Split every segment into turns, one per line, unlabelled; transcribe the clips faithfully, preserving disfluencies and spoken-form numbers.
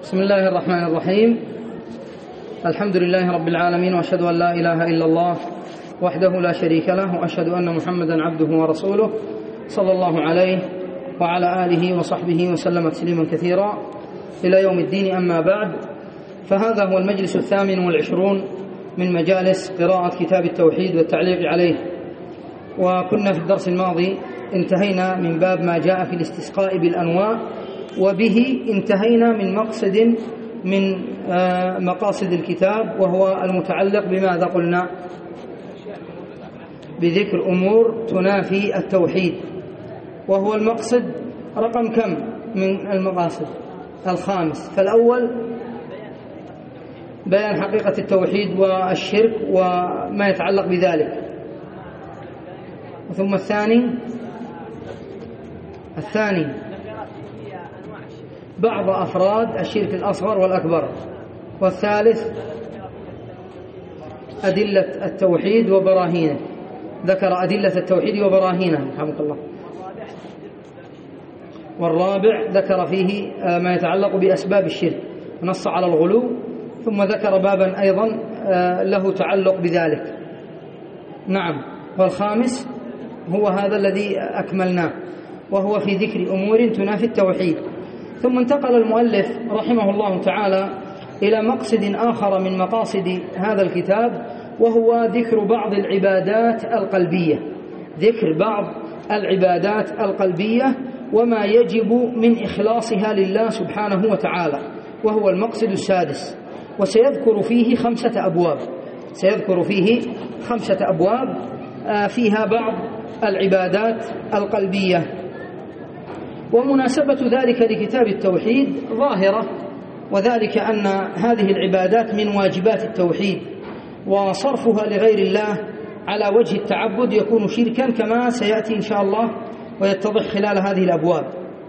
بسم الله الرحمن الرحيم. الحمد لله رب العالمين، وأشهد أن لا إله إلا الله وحده لا شريك له، وأشهد أن محمدا عبده ورسوله صلى الله عليه وعلى آله وصحبه وسلم تسليما كثيرا إلى يوم الدين. أما بعد، فهذا هو المجلس الثامن والعشرون من مجالس قراءة كتاب التوحيد والتعليق عليه. وكنا في الدرس الماضي انتهينا من باب ما جاء في الاستسقاء بالأنواع، وبه انتهينا من مقصد من مقاصد الكتاب، وهو المتعلق بماذا قلنا؟ بذكر أمور تنافي التوحيد، وهو المقصد رقم كم من المقاصد؟ الخامس. فالأول بيان حقيقة التوحيد والشرك وما يتعلق بذلك، ثم الثاني الثاني بعض أفراد الشرك الأصغر والأكبر، والثالث أدلة التوحيد وبراهينه، ذكر أدلة التوحيد وبراهينه رحمك الله. والرابع ذكر فيه ما يتعلق بأسباب الشرك، نص على الغلو، ثم ذكر بابا أيضا له تعلق بذلك. نعم. والخامس هو هذا الذي أكملناه، وهو في ذكر أمور تنافي التوحيد. ثم انتقل المؤلف رحمه الله تعالى إلى مقصد آخر من مقاصد هذا الكتاب، وهو ذكر بعض العبادات القلبية، ذكر بعض العبادات القلبية وما يجب من إخلاصها لله سبحانه وتعالى، وهو المقصد السادس. وسيذكر فيه خمسة أبواب، سيذكر فيه خمسة أبواب فيها بعض العبادات القلبية. ومناسبة ذلك لكتاب التوحيد ظاهرة، وذلك أن هذه العبادات من واجبات التوحيد، وصرفها لغير الله على وجه التعبد يكون شركا، كما سيأتي إن شاء الله ويتضح خلال هذه الأبواب.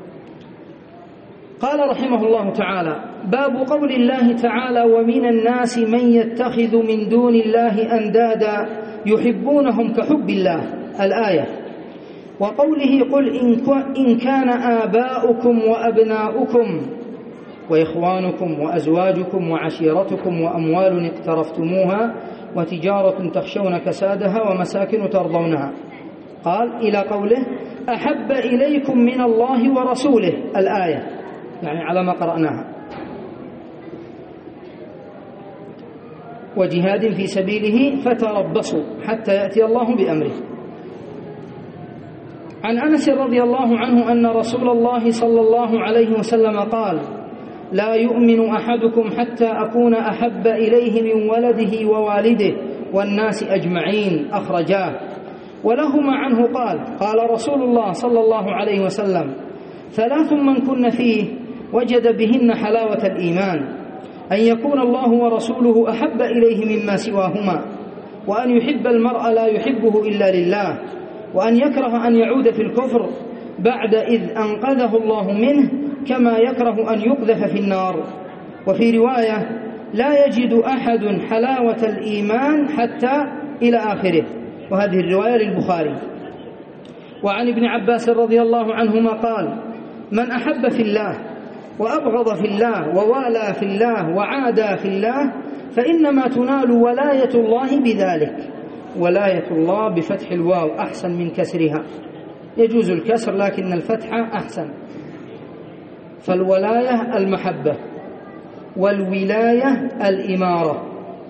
قال رحمه الله تعالى: باب قول الله تعالى: ومن الناس من يتخذ من دون الله أندادا يحبونهم كحب الله، الآية. وقوله: قل إن كان آباؤكم وأبناؤكم وإخوانكم وأزواجكم وعشيرتكم وأموال اقترفتموها وتجارة تخشون كسادها ومساكن ترضونها، قال إلى قوله: أحب إليكم من الله ورسوله، الآية، يعني على ما قرأناها، وجهاد في سبيله فتربصوا حتى يأتي الله بأمره. عن أنس رضي الله عنه أن رسول الله صلى الله عليه وسلم قال: لا يؤمن أحدكم حتى أكون أحب إليه من ولده ووالده والناس أجمعين، أخرجاه. ولهما عنه قال: قال رسول الله صلى الله عليه وسلم: ثلاث من كن فيه وجد بهن حلاوة الإيمان: أن يكون الله ورسوله أحب إليه مما سواهما، وأن يحب المرء لا يحبه إلا لله، وأن يكره أن يعود في الكفر بعد إذ أنقذه الله منه، كما يكره أن يقذف في النار. وفي رواية: لا يجد أحد حلاوة الإيمان حتى إلى آخره، وهذه الرواية للبخاري. وعن ابن عباس رضي الله عنهما قال: من أحب في الله وأبغض في الله ووالى في الله وعادى في الله فإنما تنال ولاية الله بذلك. ولاية الله بفتح الواو أحسن من كسرها، يجوز الكسر لكن الفتح أحسن. فالولاية المحبة، والولاية الإمارة،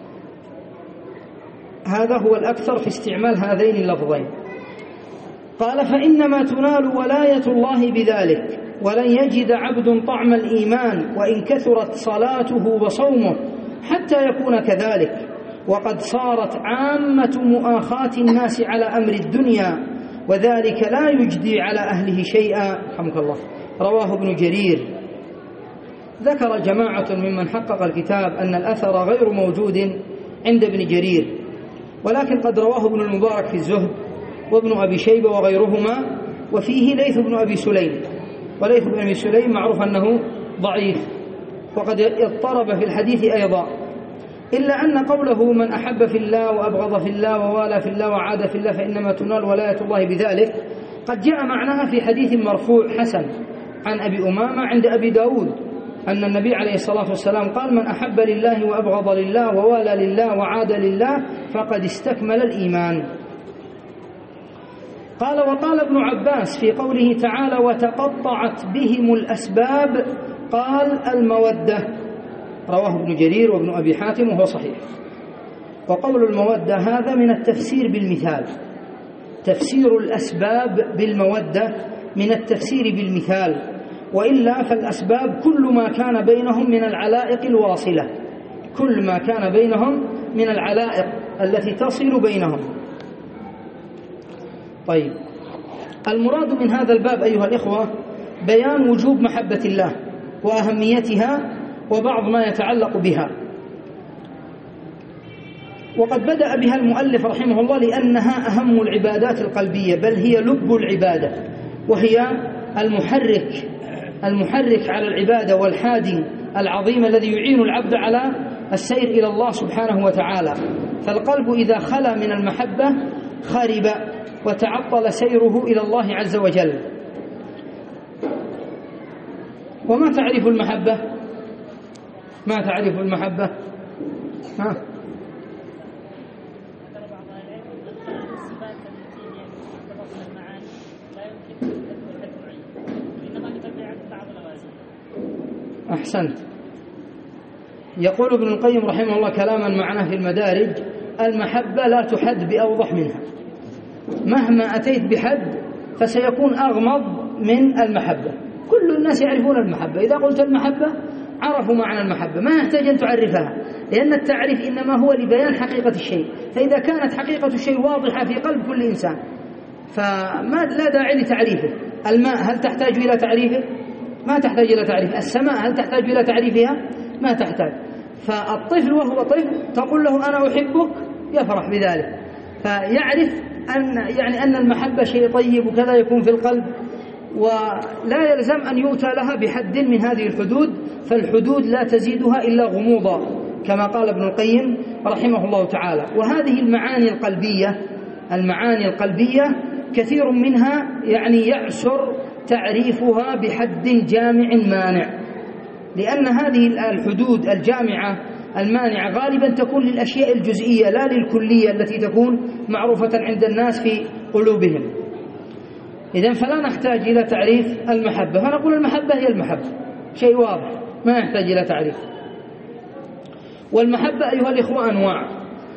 هذا هو الأكثر في استعمال هذين اللفظين. قال: فإنما تنال ولاية الله بذلك، ولن يجد عبد طعم الإيمان وإن كثرت صلاته وصومه حتى يكون كذلك، وقد صارت عامة مؤاخاة الناس على أمر الدنيا، وذلك لا يجدي على أهله شيئا، رحمك الله. رواه ابن جرير. ذكر جماعة ممن حقق الكتاب أن الأثر غير موجود عند ابن جرير، ولكن قد رواه ابن المبارك في الزهد وابن أبي شيبة وغيرهما، وفيه ليث بن أبي سليم، وليث بن أبي سليم معروف أنه ضعيف، وقد اضطرب في الحديث أيضا، إلا أن قوله: من أحب في الله وأبغض في الله ووالى في الله وعاد في الله فإنما تنال ولاية الله بذلك، قد جاء معناها في حديث مرفوع حسن عن أبي أمامة عند أبي داود، أن النبي عليه الصلاة والسلام قال: من أحب لله وأبغض لله ووالى لله وعاد لله فقد استكمل الإيمان. قال: وقال ابن عباس في قوله تعالى: وتقطعت بهم الأسباب، قال: المودة. رواه ابن جرير وابن أبي حاتم وهو صحيح. وقول المودة هذا من التفسير بالمثال، تفسير الأسباب بالمودة من التفسير بالمثال، وإلا فالأسباب كل ما كان بينهم من العلائق الواصلة، كل ما كان بينهم من العلائق التي تصل بينهم. طيب، المراد من هذا الباب أيها الإخوة بيان وجوب محبة الله وأهميتها وبعض ما يتعلق بها. وقد بدأ بها المؤلف رحمه الله لأنها أهم العبادات القلبية، بل هي لب العبادة، وهي المحرك المحرك على العبادة والحادي العظيم الذي يعين العبد على السير إلى الله سبحانه وتعالى. فالقلب إذا خلا من المحبة خرب وتعطل سيره إلى الله عز وجل. وما تعرف المحبة؟ ما تعرف المحبة؟ ها؟ أحسنت. يقول ابن القيم رحمه الله كلاما معناه في المدارج: المحبة لا تحد بأوضح منها، مهما أتيت بحد فسيكون أغمض من المحبة. كل الناس يعرفون المحبة، إذا قلت المحبة عرفوا معنى المحبة، ما يحتاج أن تعرفها، لأن التعريف إنما هو لبيان حقيقة الشيء. فإذا كانت حقيقة الشيء واضحة في قلب كل إنسان فما لا داعي لتعريفه. الماء هل تحتاج إلى تعريفه؟ ما تحتاج إلى تعريفه. السماء هل تحتاج إلى تعريفها؟ ما تحتاج. فالطفل وهو طفل تقول له أنا أحبك يفرح بذلك، فيعرف أن يعني أن المحبة شيء طيب وكذا يكون في القلب، ولا يلزم أن يؤتى لها بحد من هذه الحدود، فالحدود لا تزيدها إلا غموضا كما قال ابن القيم رحمه الله تعالى. وهذه المعاني القلبية المعاني القلبية كثير منها يعني يعسر تعريفها بحد جامع مانع، لأن هذه الحدود الجامعة المانعة غالبا تكون للأشياء الجزئية لا للكلية التي تكون معروفة عند الناس في قلوبهم. إذن فلا نحتاج إلى تعريف المحبة، فنقول المحبة هي المحبة، شيء واضح ما يحتاج إلى تعريف. والمحبة أيها الإخوة أنواع،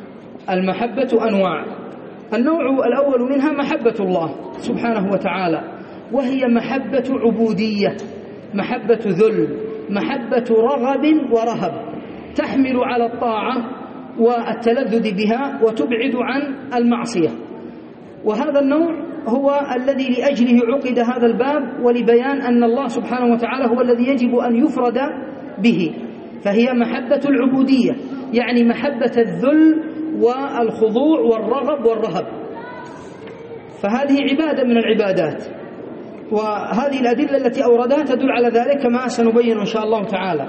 المحبة أنواع. النوع الأول منها محبة الله سبحانه وتعالى، وهي محبة عبودية، محبة ذل، محبة رغب ورهب، تحمل على الطاعة والتلذذ بها وتبعد عن المعصية. وهذا النوع هو الذي لأجله عقد هذا الباب، ولبيان أن الله سبحانه وتعالى هو الذي يجب أن يفرد به. فهي محبة العبودية، يعني محبة الذل والخضوع والرغب والرهب، فهذه عبادة من العبادات، وهذه الأدلة التي أوردها تدل على ذلك كما سنبين إن شاء الله تعالى.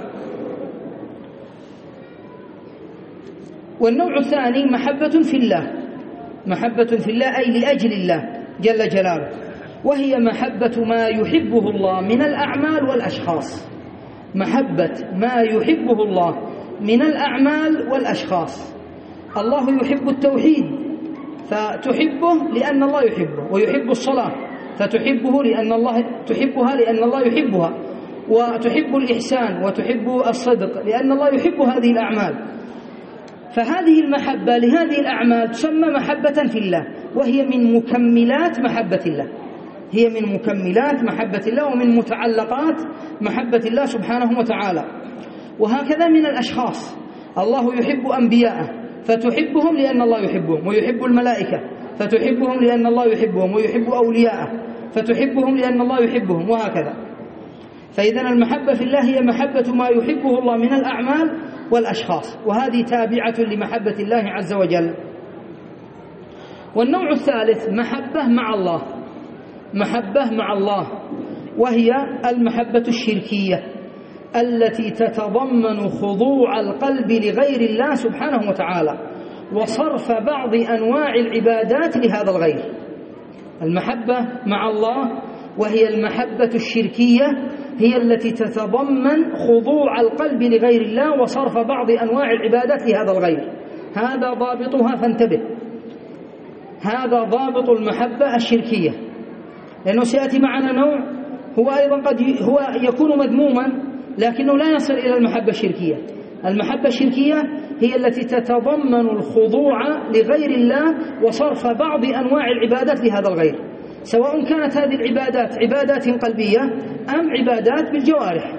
والنوع الثاني محبة في الله، محبة في الله أي لأجل الله جل جلاله، وهي محبة ما يحبه الله من الأعمال والأشخاص، محبة ما يحبه الله من الأعمال والأشخاص. الله يحب التوحيد فتحبه لأن الله يحبه، ويحب الصلاة فتحبه لأن الله تحبها لأن الله يحبها، وتحب الإحسان وتحب الصدق لأن الله يحب هذه الأعمال. فهذه المحبة لهذه الأعمال تسمى محبة في الله، وهي من مكملات محبة الله، هي من مكملات محبة الله ومن متعلقات محبة الله سبحانه وتعالى. وهكذا من الأشخاص، الله يحب أنبياءه فتحبهم لأن الله يحبهم، ويحب الملائكة فتحبهم لأن الله يحبهم، ويحب أولياءه فتحبهم لأن الله يحبهم، وهكذا. فإذن المحبة في الله هي محبة ما يحبه الله من الأعمال والأشخاص، وهذه تابعة لمحبة الله عز وجل. والنوع الثالث محبة مع الله، محبة مع الله، وهي المحبة الشركية التي تتضمن خضوع القلب لغير الله سبحانه وتعالى وصرف بعض أنواع العبادات لهذا الغير. المحبة مع الله وهي المحبة الشركية هي التي تتضمن خضوع القلب لغير الله وصرف بعض أنواع العبادات لهذا الغير. هذا ضابطها، فانتبه، هذا ضابط المحبة الشركية، لأنه سيأتي معنا نوع هو أيضا قد هو يكون مذموما لكنه لا يصل إلى المحبة الشركية. المحبة الشركية هي التي تتضمن الخضوع لغير الله وصرف بعض أنواع العبادات لهذا الغير، سواء كانت هذه العبادات عبادات قلبية أم عبادات بالجوارح.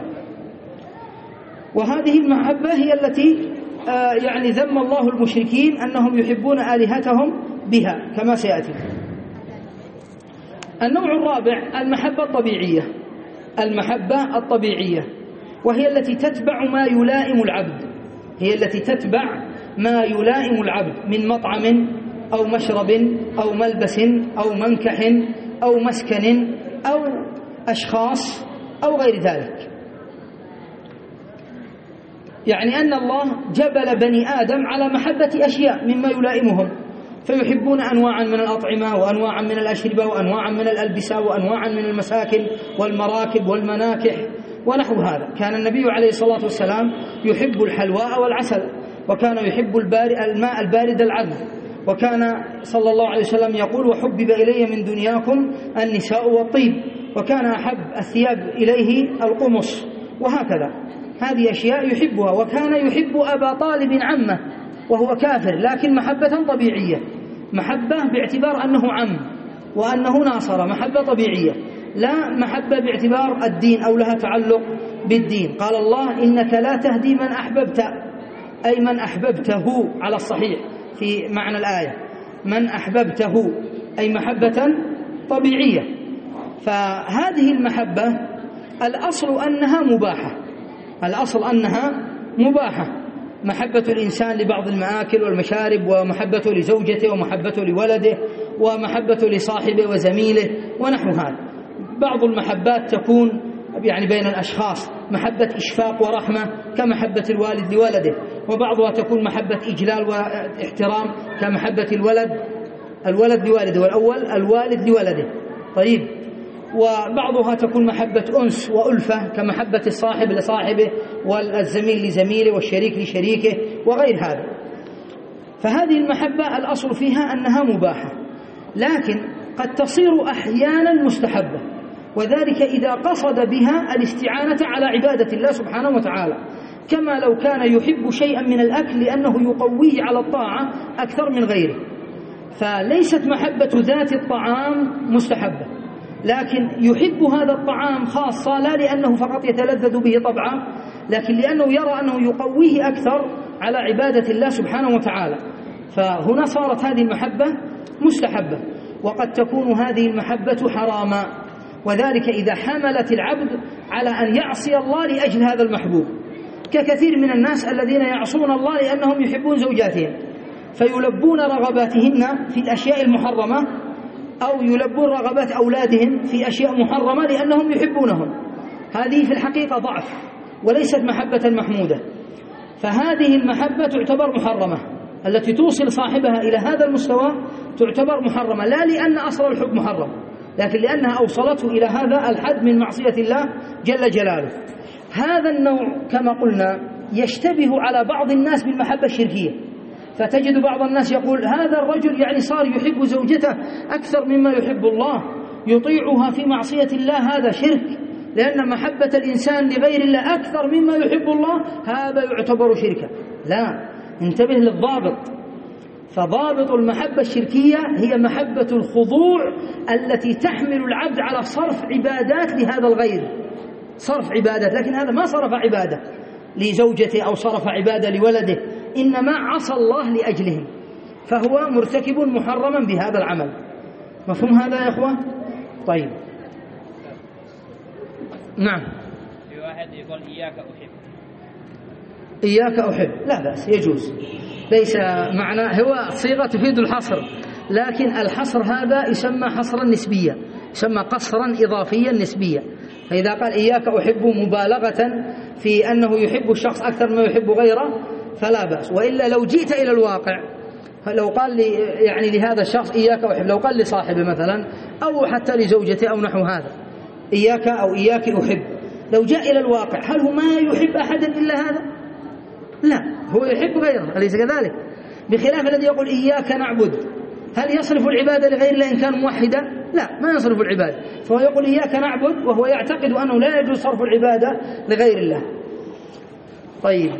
وهذه المحبة هي التي آه يعني ذم الله المشركين أنهم يحبون آلهتهم بها كما سيأتي. النوع الرابع المحبة الطبيعية، المحبة الطبيعية وهي التي تتبع ما يلائم العبد، هي التي تتبع ما يلائم العبد من مطعم أو مشرب أو ملبس أو منكح أو مسكن أو أشخاص أو غير ذلك. يعني أن الله جبل بني آدم على محبة أشياء مما يلائمهم، فيحبون أنواعا من الأطعمة وأنواعا من الأشربة وأنواعا من الألبسة وأنواعا من المساكن والمراكب والمناكح ونحو هذا. كان النبي عليه الصلاة والسلام يحب الحلواء والعسل، وكان يحب الماء البارد العذب، وكان صلى الله عليه وسلم يقول: وحبب إلي من دنياكم النساء والطيب، وكان أحب الثياب إليه القمص، وهكذا. هذه أشياء يحبها. وكان يحب أبا طالب عمه وهو كافر، لكن محبة طبيعية، محبة باعتبار أنه عم وأنه ناصر، محبة طبيعية، لا محبة باعتبار الدين أو لها تعلق بالدين. قال الله: إنك لا تهدي من أحببت، أي من أحببته على الصحيح في معنى الآية، من أحببته أي محبة طبيعية. فهذه المحبة الأصل أنها مباحة، الأصل أنها مباحة، محبة الإنسان لبعض المآكل والمشارب، ومحبته لزوجته، ومحبته لولده، ومحبته لصاحبه وزميله ونحو هذا. بعض المحبات تكون يعني بين الأشخاص محبة إشفاق ورحمة كمحبة الوالد لولده، وبعضها تكون محبة إجلال واحترام كمحبة الولد الولد لوالده، والأول الوالد لولده. طيب، وبعضها تكون محبة أنس وألفة كمحبة الصاحب لصاحبه والزميل لزميله والشريك لشريكه وغير هذا. فهذه المحبة الأصل فيها أنها مباحة، لكن قد تصير أحيانا مستحبة، وذلك إذا قصد بها الاستعانة على عبادة الله سبحانه وتعالى، كما لو كان يحب شيئا من الأكل لأنه يقويه على الطاعة أكثر من غيره. فليست محبة ذات الطعام مستحبة، لكن يحب هذا الطعام خاصة لا لأنه فقط يتلذذ به طبعا، لكن لأنه يرى أنه يقويه أكثر على عبادة الله سبحانه وتعالى. فهنا صارت هذه المحبة مستحبة. وقد تكون هذه المحبة حراما، وذلك إذا حملت العبد على أن يعصي الله لأجل هذا المحبوب، ككثير من الناس الذين يعصون الله لأنهم يحبون زوجاتهم، فيلبون رغباتهن في الأشياء المحرمة، أو يلبون رغبات أولادهم في أشياء محرمة لأنهم يحبونهم. هذه في الحقيقة ضعف وليست محبة محمودة. فهذه المحبة تعتبر محرمة، التي توصل صاحبها إلى هذا المستوى تعتبر محرمة، لا لأن أصل الحب محرم، لكن لأنها أوصلته إلى هذا الحد من معصية الله جل جلاله. هذا النوع كما قلنا يشتبه على بعض الناس بالمحبة الشركية، فتجد بعض الناس يقول: هذا الرجل يعني صار يحب زوجته أكثر مما يحب الله، يطيعها في معصية الله، هذا شرك، لأن محبة الإنسان لغير الله أكثر مما يحب الله هذا يعتبر شركا. لا، انتبه للضابط. فضابط المحبة الشركية هي محبة الخضوع التي تحمل العبد على صرف عبادات لهذا الغير، صرف عبادات، لكن هذا ما صرف عبادة لزوجته أو صرف عبادة لولده، إنما عصى الله لأجلهم، فهو مرتكب محرما بهذا العمل. مفهوم هذا يا أخوة؟ طيب، نعم.
في واحد يقول إياك أحب،
إياك أحب لا بأس، يجوز، ليس معنى، هو صيغة تفيد الحصر، لكن الحصر هذا يسمى حصرا نسبيا، يسمى قصرا إضافيا نسبيا. فإذا قال إياك أحب مبالغة في أنه يحب الشخص أكثر ما يحب غيره فلا بأس. وإلا لو جئت إلى الواقع، لو قال لي يعني لهذا الشخص إياك أحب، لو قال لصاحبه مثلا أو حتى لزوجته أو نحو هذا إياك أو إياك أحب، لو جاء إلى الواقع هل هو ما يحب أحدا إلا هذا؟ لا، هو يحب غيره، أليس كذلك؟ بخلاف الذي يقول إياك نعبد، هل يصرف العبادة لغير الله إن كان موحدا؟ لا، ما يصرف العبادة، فهو يقول إياك نعبد وهو يعتقد أنه لا يجوز صرف العبادة لغير الله. طيب،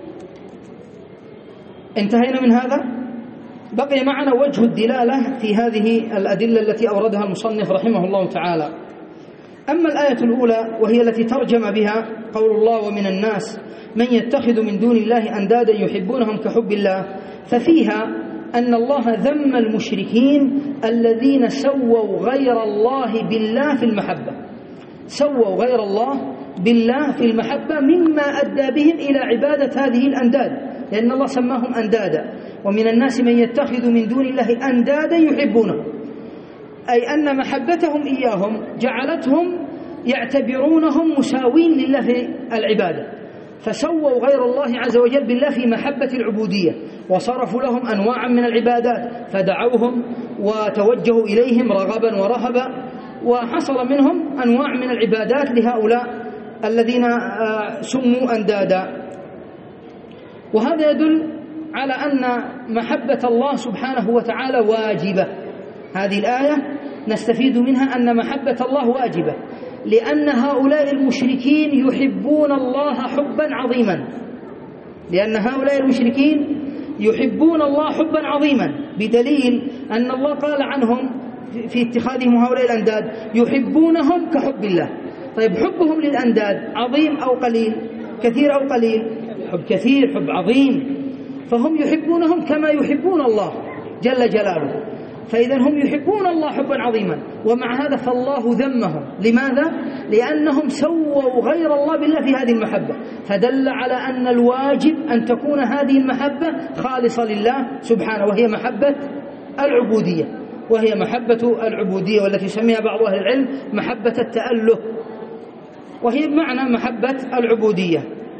انتهينا من هذا. بقي معنا وجه الدلالة في هذه الأدلة التي أوردها المصنف رحمه الله تعالى. أما الآية الأولى وهي التي ترجم بها قول الله ومن الناس من يتخذ من دون الله أندادا يحبونهم كحب الله، ففيها أن الله ذم المشركين الذين سووا غير الله بالله في المحبة، سووا غير الله بالله في المحبة مما أدى بهم إلى عبادة هذه الأنداد، لأن الله سماهم أندادا. ومن الناس من يتخذ من دون الله أندادا يحبونهم، أي أن محبتهم إياهم جعلتهم يعتبرونهم مساوين لله في العبادة، فسووا غير الله عز وجل بالله في محبة العبودية، وصرفوا لهم أنواعا من العبادات، فدعوهم وتوجهوا إليهم رغبا ورهبا، وحصل منهم أنواع من العبادات لهؤلاء الذين سموا أندادا. وهذا يدل على أن محبة الله سبحانه وتعالى واجبة. هذه الآية نستفيد منها أن محبة الله واجبة، لأن هؤلاء المشركين يحبون الله حبا عظيما، لأن هؤلاء المشركين يحبون الله حبا عظيما، بدليل أن الله قال عنهم في اتخاذهم هؤلاء الأنداد يحبونهم كحب الله. طيب، حبهم للأنداد عظيم أو قليل؟ كثير أو قليل؟ حب كثير، حب عظيم، فهم يحبونهم كما يحبون الله جل جلاله، فإذا هم يحبون الله حبا عظيما. ومع هذا فالله ذمهم، لماذا؟ لأنهم سووا غير الله بالله في هذه المحبة، فدل على أن الواجب أن تكون هذه المحبة خالصة لله سبحانه، وهي محبة العبودية، وهي محبة العبودية والتي يسميها بعض أهل العلم محبة التأله، وهي بمعنى محبة العبودية.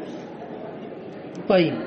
طيب،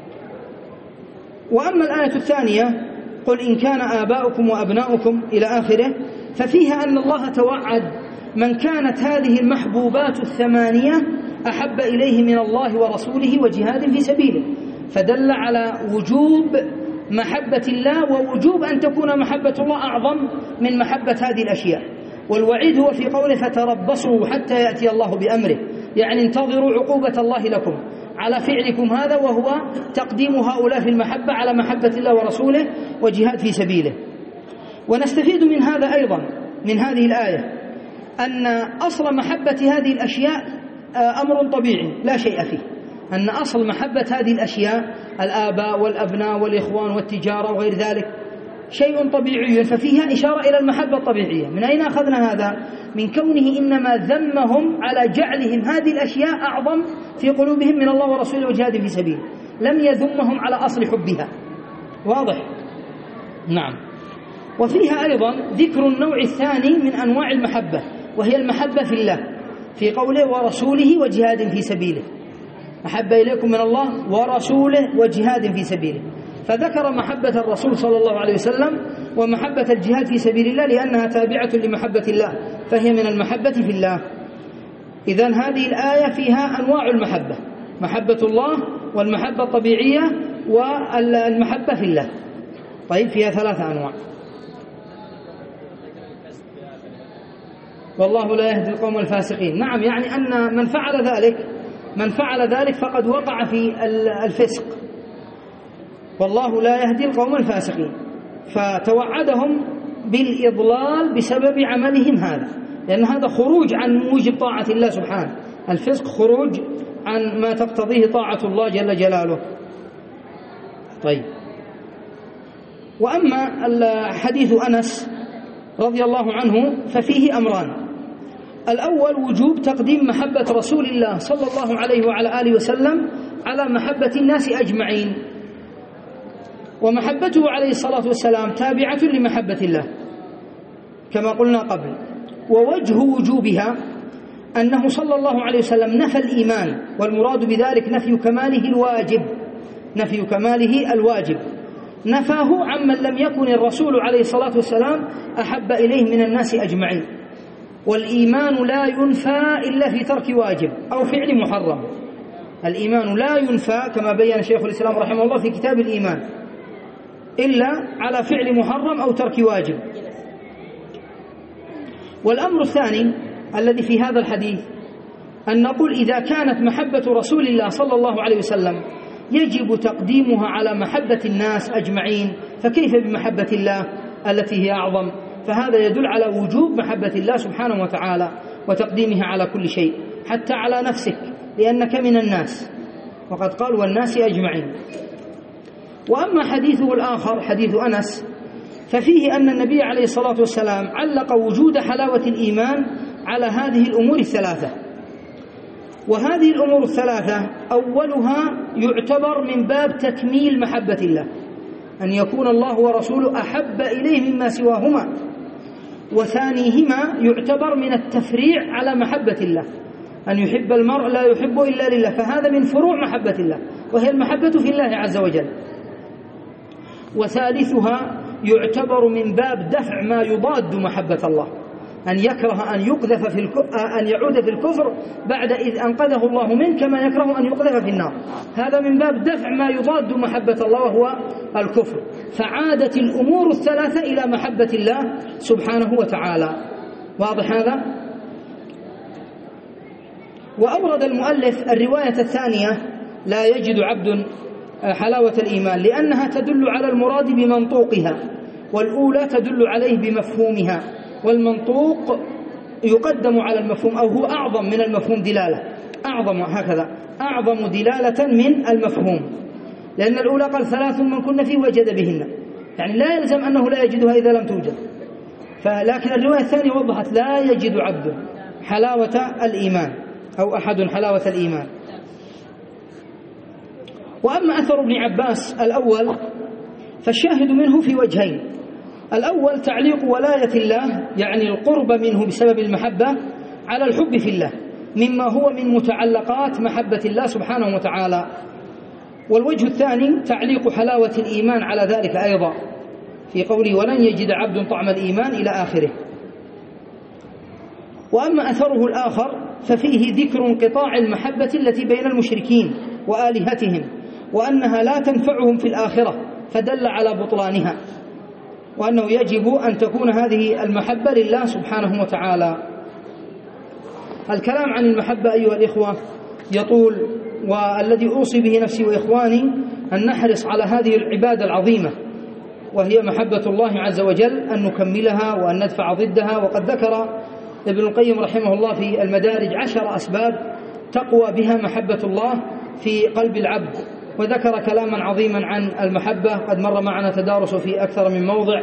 وأما الآية الثانية قل إن كان آباؤكم وأبناؤكم إلى آخره، ففيها أن الله توعد من كانت هذه المحبوبات الثمانية أحب إليه من الله ورسوله وجهاد في سبيله، فدل على وجوب محبة الله ووجوب أن تكون محبة الله أعظم من محبة هذه الأشياء. والوعيد هو في قوله فتربصوا حتى يأتي الله بأمره، يعني انتظروا عقوبة الله لكم على فعلكم هذا، وهو تقديم هؤلاء في المحبة على محبة الله ورسوله وجهاد في سبيله. ونستفيد من هذا أيضا من هذه الآية أن أصل محبة هذه الأشياء أمر طبيعي لا شيء فيه، أن أصل محبة هذه الأشياء الآباء والأبناء والإخوان والتجارة وغير ذلك شيء طبيعي، ففيها إشارة إلى المحبة الطبيعية. من أين أخذنا هذا؟ من كونه إنما ذمهم على جعلهم هذه الأشياء أعظم في قلوبهم من الله ورسوله وجهاد في سبيله، لم يذمهم على أصل حبها. واضح؟ نعم. وفيها أيضا ذكر النوع الثاني من أنواع المحبة، وهي المحبة في الله، في قوله ورسوله وجهاد في سبيله، أحب إليكم من الله ورسوله وجهاد في سبيله، فذكر محبة الرسول صلى الله عليه وسلم ومحبة الجهاد في سبيل الله لأنها تابعة لمحبة الله، فهي من المحبة في الله. إذن هذه الآية فيها أنواع المحبة، محبة الله والمحبة الطبيعية والمحبة في الله. طيب، فيها ثلاثة أنواع. والله لا يهدي القوم الفاسقين. نعم، يعني أن من فعل ذلك من فعل ذلك فقد وقع في الفسق، والله لا يهدي القوم الفاسقين، فتوعدهم بالإضلال بسبب عملهم هذا، لأن هذا خروج عن موجب طاعة الله سبحانه، الفسق خروج عن ما تقتضيه طاعة الله جل جلاله. طيب، وأما حديث أنس رضي الله عنه ففيه أمران. الأول وجوب تقديم محبة رسول الله صلى الله عليه وعلى آله وسلم على محبة الناس أجمعين، ومحبته عليه الصلاة والسلام تابعة لمحبة الله كما قلنا قبل. ووجه وجوبها أنه صلى الله عليه وسلم نفى الإيمان، والمراد بذلك نفي كماله الواجب، نفي كماله الواجب نفاه عمن لم يكن الرسول عليه الصلاة والسلام أحب إليه من الناس أجمعين. والإيمان لا ينفى إلا في ترك واجب أو فعل محرم. الإيمان لا ينفى كما بين شيخ الإسلام رحمه الله في كتاب الإيمان إلا على فعل محرم أو ترك واجب. والأمر الثاني الذي في هذا الحديث أن نقول إذا كانت محبة رسول الله صلى الله عليه وسلم يجب تقديمها على محبة الناس أجمعين، فكيف بمحبة الله التي هي أعظم؟ فهذا يدل على وجوب محبة الله سبحانه وتعالى وتقديمها على كل شيء، حتى على نفسك، لأنك من الناس، وقد قال والناس أجمعين. وأما حديثه الآخر حديث أنس ففيه أن النبي عليه الصلاة والسلام علق وجود حلاوة الإيمان على هذه الأمور الثلاثة. وهذه الأمور الثلاثة أولها يعتبر من باب تكميل محبة الله، أن يكون الله ورسوله أحب إليه مما سواهما. وثانيهما يعتبر من التفريع على محبة الله، أن يحب المرء لا يحب إلا لله، فهذا من فروع محبة الله وهي المحبة في الله عز وجل. وثالثها يعتبر من باب دفع ما يضاد محبة الله، أن يكره أن يقذف في الك... أن يعود في الكفر بعد إذ أنقذه الله منه، كما يكره أن يقذف في النار. هذا من باب دفع ما يضاد محبة الله وهو الكفر. فعادت الأمور الثلاثة إلى محبة الله سبحانه وتعالى. واضح هذا؟ وأورد المؤلف الرواية الثانية لا يجد عبد حلاوة الإيمان لأنها تدل على المراد بمنطوقها، والأولى تدل عليه بمفهومها، والمنطوق يقدم على المفهوم أو هو أعظم من المفهوم دلالة، أعظم هكذا أعظم دلالة من المفهوم، لأن الأولى قال ثلاث من كن فيه وجد بهن، يعني لا يلزم أنه لا يجدها إذا لم توجد. فلكن الرواية الثانية وضحت لا يجد عبد حلاوة الإيمان أو أحد حلاوة الإيمان. وأما أثر ابن عباس الأول فالشاهد منه في وجهين: الأول تعليق ولاية الله، يعني القرب منه بسبب المحبة، على الحب في الله مما هو من متعلقات محبة الله سبحانه وتعالى. والوجه الثاني تعليق حلاوة الإيمان على ذلك أيضا في قوله ولن يجد عبد طعم الإيمان إلى آخره. وأما أثره الآخر ففيه ذكر انقطاع المحبة التي بين المشركين وآلهتهم، وأنها لا تنفعهم في الآخرة، فدل على بطلانها، وأنه يجب أن تكون هذه المحبة لله سبحانه وتعالى. الكلام عن المحبة أيها الإخوة يطول، والذي أوصي به نفسي وإخواني أن نحرص على هذه العبادة العظيمة وهي محبة الله عز وجل، أن نكملها وأن ندفع ضدها. وقد ذكر ابن القيم رحمه الله في المدارج عشر أسباب تقوى بها محبة الله في قلب العبد، وذكر كلاما عظيما عن المحبة قد مر معنا تدارس في أكثر من موضع.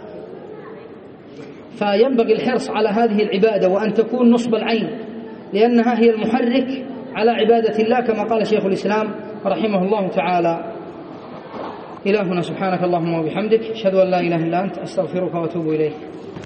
فينبغي الحرص على هذه العبادة وأن تكون نصب العين، لأنها هي المحرك على عبادة الله كما قال شيخ الإسلام رحمه الله تعالى. إلهنا سبحانك اللهم وبحمدك، أشهد أن لا إله إلا أنت، أستغفرك وأتوب إليك.